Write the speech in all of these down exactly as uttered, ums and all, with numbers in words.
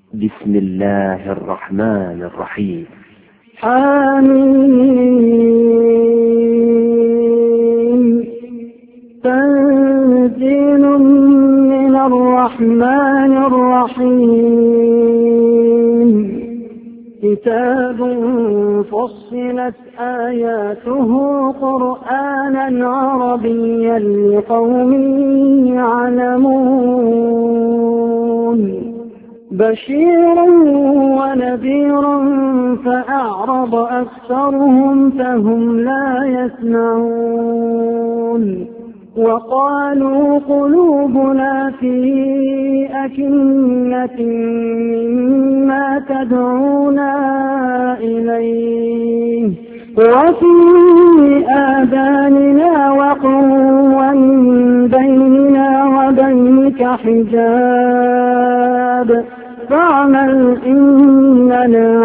بسم الله الرحمن الرحيم. حميم. تنزيل من الرحمن الرحيم. كتاب فصلت آياته قرآنا عربيا لقوم يعلمون بشيرا ونذيرا فأعرض أكثرهم فهم لا يسمعون وقالوا قلوبنا في أكنة مما تدعونا إليه وفي آذاننا وقر ومن بيننا وبينك حجاب فاعمل إننا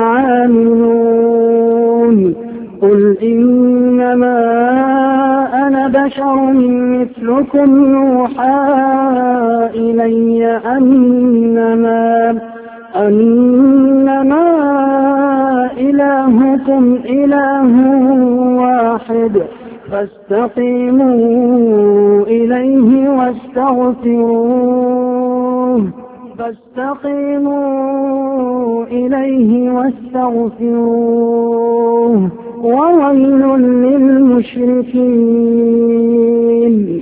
عاملون قل إنما أنا بشر مثلكم يوحى إلي أنما أنما إلهكم إله واحد فاستقيموا إليه واستغفروه فاستقيموا إليه واستغفروه وويل للمشركين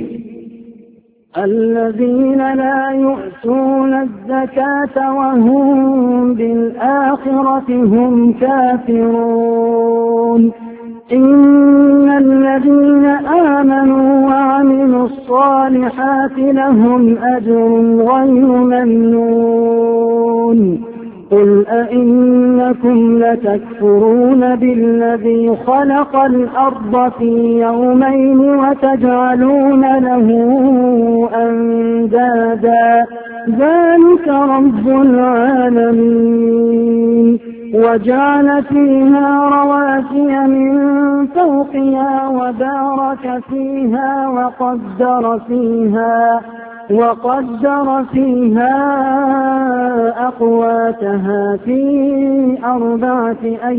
الذين لا يؤتون الزكاة وهم بالآخرة هم كافرون إن الذين آمنوا وعملوا الصالحات لهم أجر غير ممنون قل أئنكم لتكفرون بالذي خلق الأرض في يومين وتجعلون له أندادا ذلك رب العالمين وجعل فيها رواسي من فوقها وبارك فيها وقدر فيها وقدر فيها أقواتها في أربعة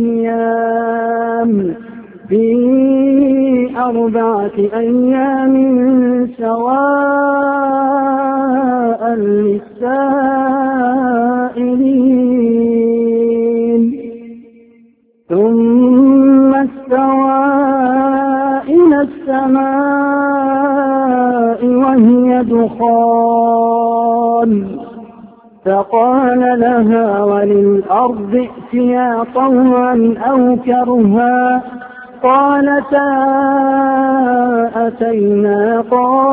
أيام في أربعة أيام سواء للسائلين ثم استوى إلى السماء وهي دخان فقال لها وللأرض ائتيا طوعا أو كرها قالتا أتينا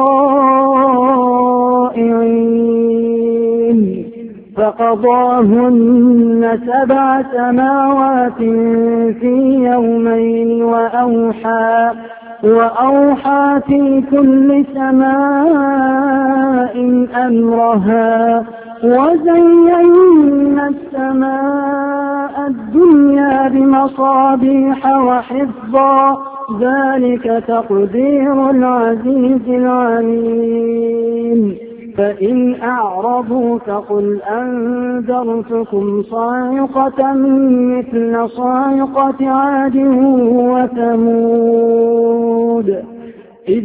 طائعين فقضاهن سبع سماوات في يومين وأوحى وأوحى في كل سماء أمرها وزينا السماء الدنيا بمصابيح وحفظا ذلك تقدير العزيز العليم فإن أعرضوا فقل أنذرتكم صاعقة مثل صاعقة عاد وثمود إذ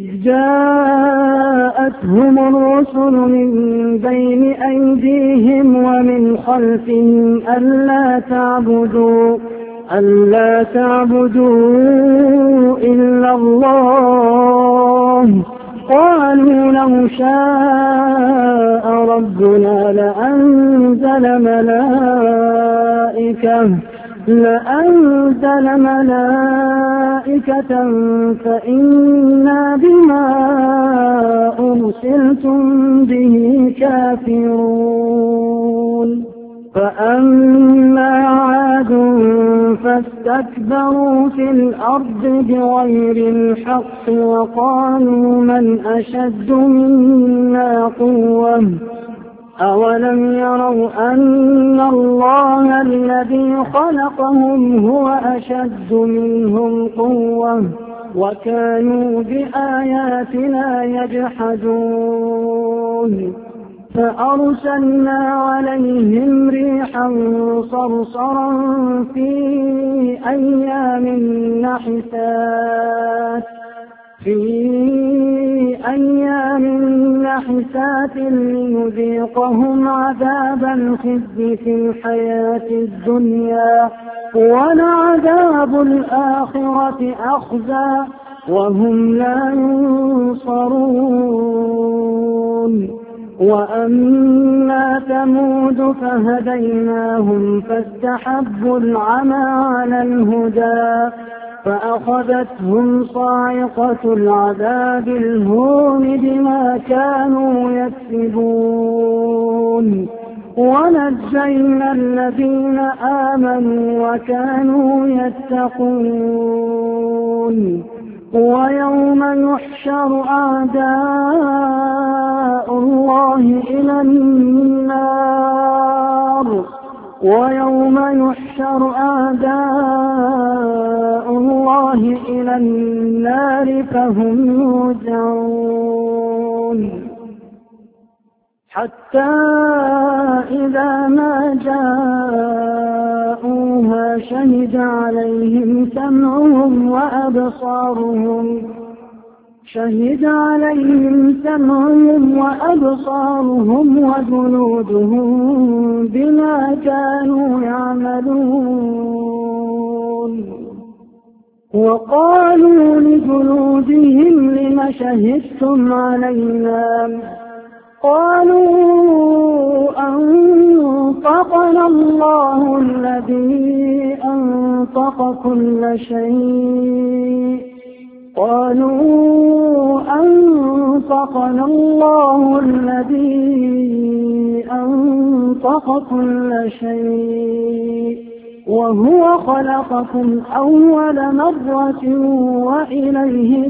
جاءتهم الرسل من بين أيديهم ومن خلفهم ألا تعبدوا ألا تعبدوا إلا الله قالوا لو شاء ربنا لأنزل ملائكة لأنزل ملائكة فإنا بما أرسلتم به كافرون فأما عاد فاستكبروا في الأرض بغير الحق وقالوا من أشد منا قوة أولم يروا أن الله الذي خلقهم هو أشد منهم قوة وكانوا بآياتنا يجحدون فأرسلنا عليهم ريحا صرصرا في أيام نحسات في أيام نحسات لنذيقهم عذاب الخزي في الحياة الدنيا ولعذاب الآخرة أخزى وهم لا ينصرون. وأما ثمود فهديناهم فاستحبوا العمى على الهدى فأخذتهم صاعقة العذاب الهون بما كانوا يكسبون ونجينا الذين آمنوا وكانوا يتقون. ويوم يحشر أعداء الله إلى النار ويوم يحشر أعداء الله إلى النار فهم يوزعون حتى إذا ما جاءوها شهد عليهم سمعهم وأبصارهم شهد عليهم سمعهم وأبصارهم وجلودهم بما كانوا يعملون. وقالوا لجلودهم لم شهدتم علينا قالوا أنطقنا الله الذي أنطق كل شيء قالوا أنطقنا الله الذي أنطق كل شيء وهو خلقكم أول مرة وإليه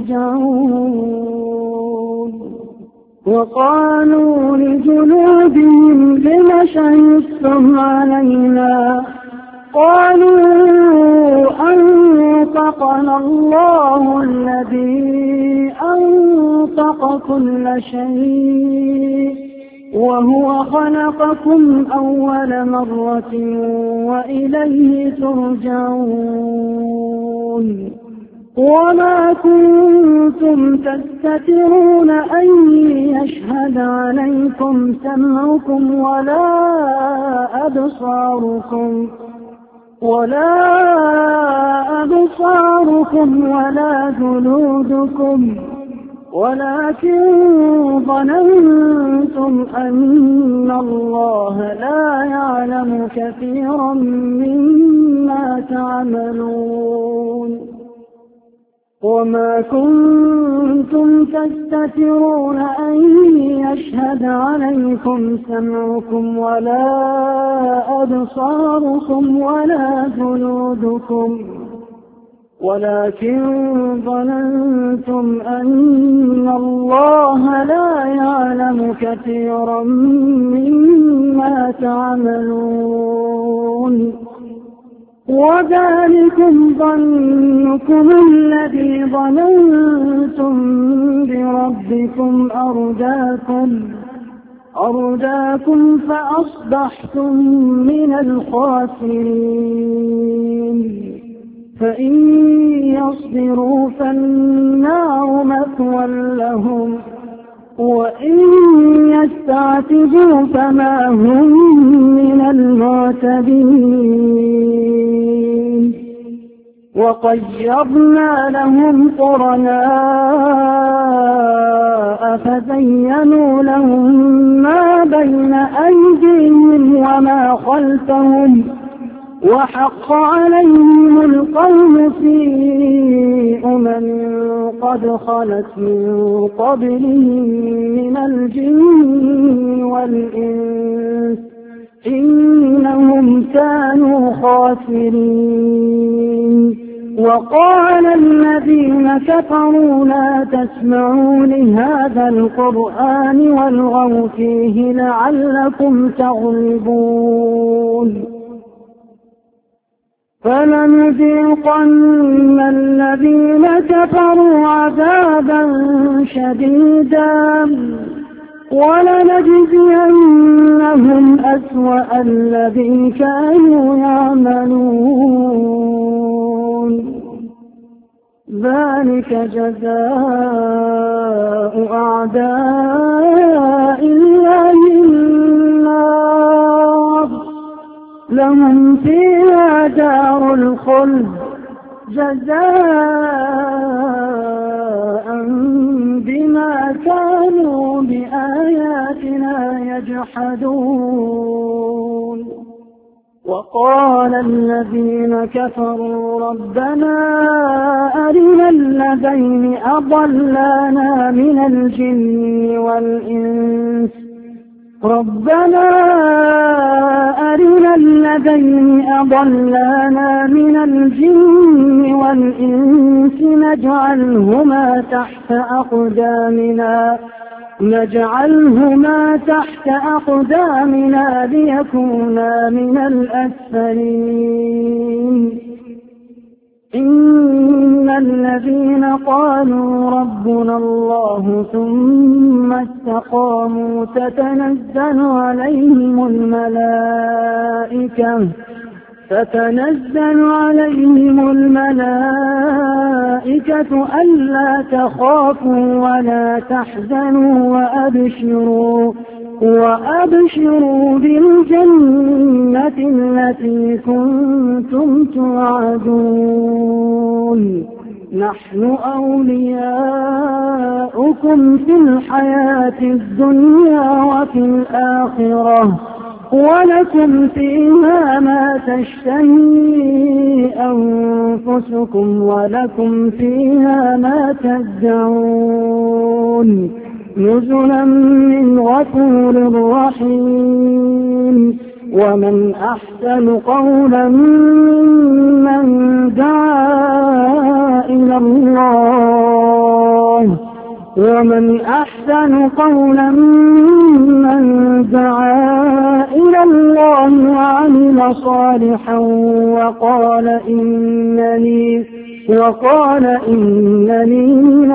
ترجعون. وقالوا لجلودهم لم شهدتم علينا قالوا أنطقنا الله الذي أنطق كل شيء وهو خلقكم أول مرة وإليه ترجعون. وما كنتم تستترون أن يشهد عليكم سمعكم ولا أبصاركم ولا أبصاركم ولا جلودكم ولكن ظننتم أن الله لا يعلم كثيرا مما تعملون. وما كنتم تستترون أن يشهد عليكم سمعكم ولا أبصاركم ولا جلودكم ولكن ظننتم أن الله لا يعلم كثيرا مما تعملون. وذلكم ظنكم الذي ظننتم بربكم أرداكم أرداكم فأصبحتم من الخاسرين. فإن يصبروا فالنار مثوى لهم وإن يستعتبوا فما هم من المعتدين. وقيضنا لهم قرناء فزينوا لهم ما بين أيديهم وما خلفهم وحق عليهم القول في أمم قد خلت من قبلهم من الجن والإنس إنهم كانوا خاسرين. وقال الذين كفروا لا تسمعوا لهذا القرآن والغوا فيه لعلكم تغلبون. فلنذيقن الذين كفروا عذابا شديدا ولنجزينهم أسوأ الذي كانوا يعملون ذلك جزاء أعداء الله النار لهم فيها دار الخلد جزاء بما كانوا بآياتنا يجحدون وقال الذين كفروا ربنا أرنا الذين أضلانا من الجن والإنس ربنا أرنا الذين أضلانا من الجن والإنس نجعلهما تحت أقدامنا نجعلهما تحت أقدامنا ليكونا من الأسفلين إن الذين قالوا ربنا الله ثم استقاموا تتنزل عليهم الملائكة تتنزل عليهم الملائكة ألا تخافوا ولا تحزنوا وأبشروا وأبشروا بالجنة التي كنتم توعدون نحن أولياؤكم في الحياة الدنيا وفي الآخرة ولكم فيها ما تشتهي أنفسكم ولكم فيها ما تدعون نزلا من غفور رحيم ومن أحسن قولا ممن دعا إلى الله ومن أحسن قولا ممن دعا إلى الله وعمل صالحا وقال إنني وقال إنني من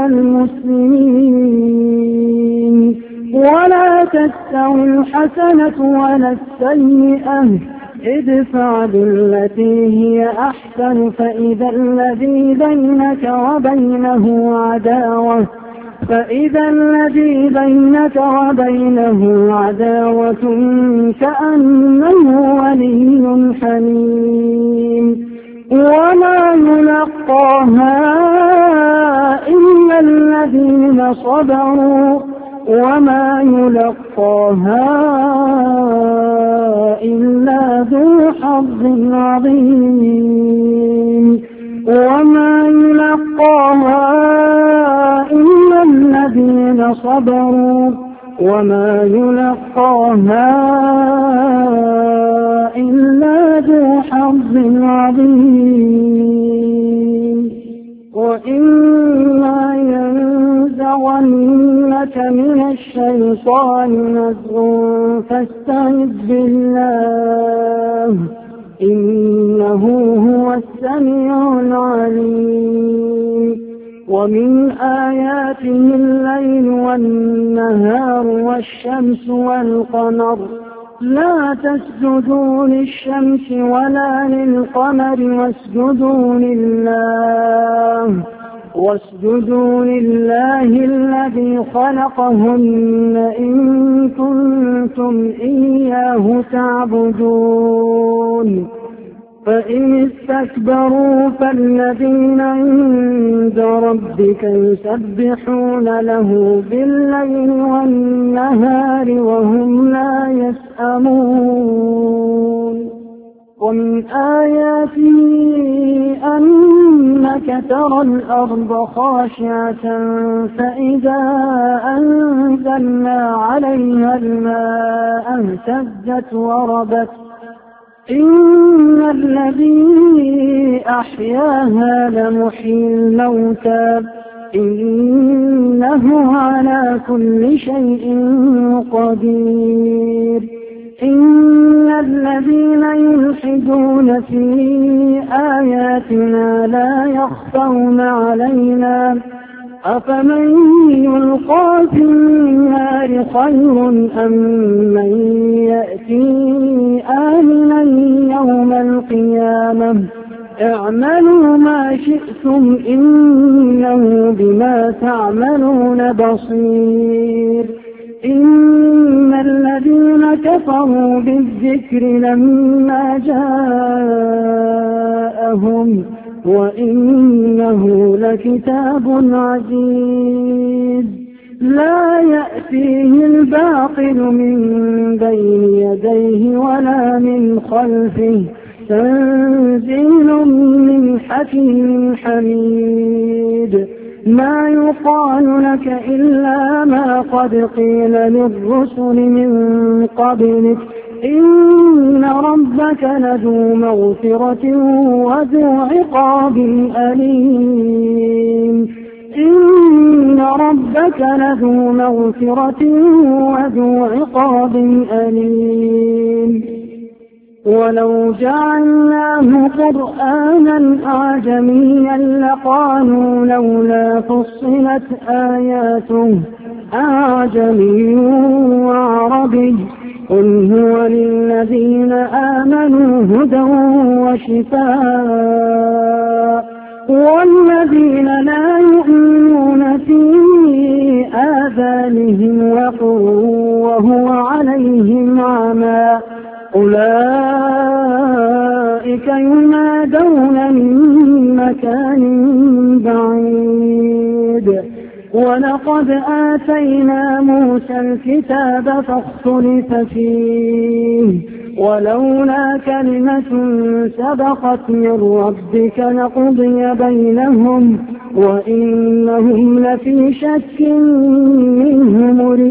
المسلمين ولا تستوي الحسنة ولا السيئة ادفع بالتي هي أحسن فإذا الذي بينك وبينه عداوة فإذا الذي بينك وبينه عداوة كأنه ولي حميم وما يلقاها إلا الذين صبروا وما يلقاها إلا ذو حظ عظيم وما يلقاها إلا الذين صبروا وما يلقاها إلا ذو حظ عظيم وإما ينزغنك من الشيطان نزغ فاستعذ بالله إنه هو السميع العليم ومن آياته الليل والنهار والشمس والقمر لا تسجدوا للشمس ولا للقمر واسجدوا لله واسجدوا لله الذي خلقهن إن كنتم إياه تعبدون فإن استكبروا فالذين عند ربك يسبحون له بالليل والنهار وهم لا يسأمون ومن آياته أنك ترى الأرض خاشعة فإذا أنزلنا عليها الماء اهتزت وربت إن الذي أحياها لمحيي الموتى إنه على كل شيء قدير إن الذين يلحدون في آياتنا لا يخفون علينا أفمن يلقى في النار خير أم من يأتي آمنا يوم القيامة اعملوا ما شئتم إنه بما تعملون بصير إن الذين كفروا بالذكر لما جاءهم وإنه لكتاب عزيز لا يأتيه الباطل من بين يديه ولا من خلفه تنزيل من حكيم حميد ما يقال لك إلا ما قد قيل للرسل من قبلك إن ربك لذو مغفرة وذو عقاب أليم إن ربك لذو مغفرة وذو عقاب أليم ولو جعلناه قرآنا أعجميا لقالوا لولا فصلت آياته أعجمي وعربي قل هو للذين آمنوا هدى وشفاء والذين لا يؤمنون في آذانهم وقر وهو عليهم عمى أولئك ينادون من مكان بعيد ولقد آتينا موسى الكتاب فاختلف فيه ولولا كلمة سبقت من ربك لقضي بينهم وإنهم لفي شك منه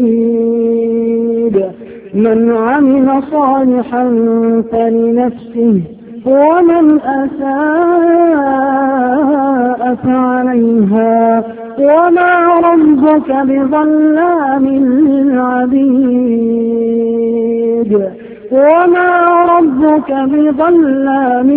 مريب من عمل صالحا فلنفسه ومن أساء فعليها وما ربك بظلام للعبيد وما ربك بظلام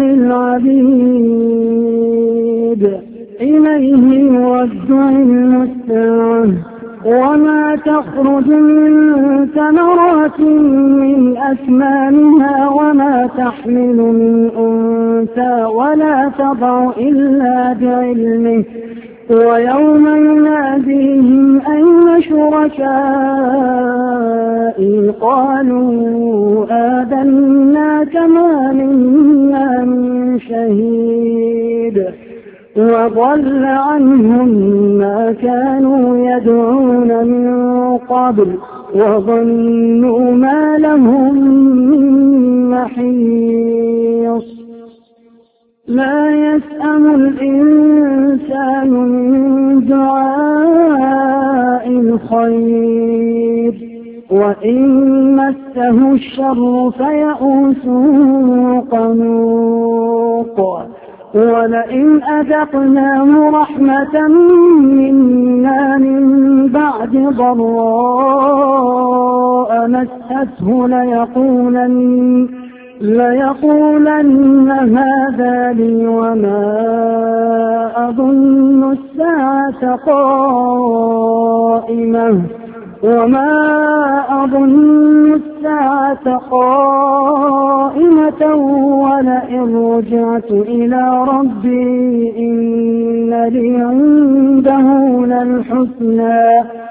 للعبيد إليه يرجع المستعان وما تخرج من ثمرات من أكمامها وما تحمل من أنثى ولا تضع إلا بعلمه ويوم يناديهم أين شركائي قالوا آذناك ما منا من شهيد وضل عنهم ما كانوا يدعون من قبل وظنوا ما لهم من محيص لا يسأم الإنسان من دعاء الخير وإن مسه الشر فيئوس قنوط ولئن أذقناه رحمة منا من بعد ضراء مسته ليقولن ليقولن هذا لي وما أظن الساعة قائمة وما أظن الساعة قائمة ولئن رجعت إلى ربي إن لي عنده للحسنى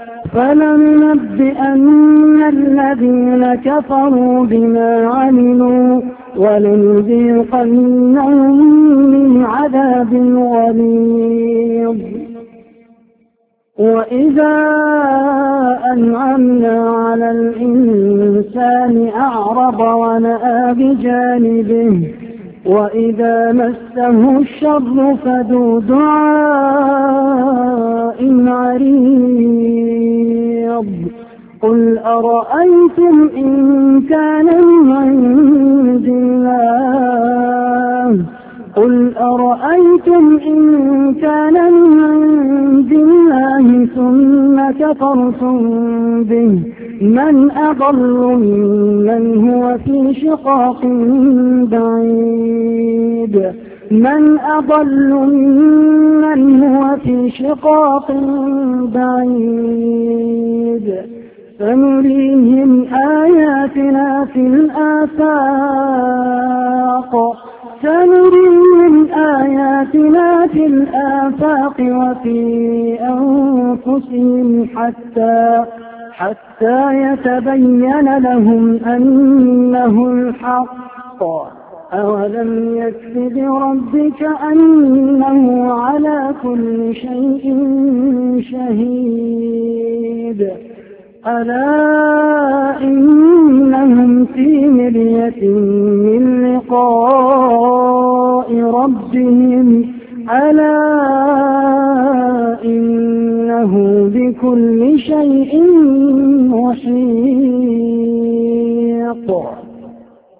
فلننبئن الذين كفروا بما عملوا ولنذيقنهم من عذاب غليظ وإذا أنعمنا على الإنسان أعرض ونأى بجانبه وإذا مسه الشر فذو دعاء عريض قل أرأيتم إن كان من عند الله قل أرأيتم إن كان من عند الله ثم كفرتم به من أضل ممن هو في شقاق بعيد من أضل ممن هو في شقاق بعيد سنريهم آياتنا في الآفاق سنريهم آياتنا في الآفاق وفي أنفسهم حتى حتى يتبين لهم أنه الحق أولم يكف بربك أنه على كل شيء شهيد ألا إنهم في مرية من لقاء ربهم ألا إنه بكل شيء محيط.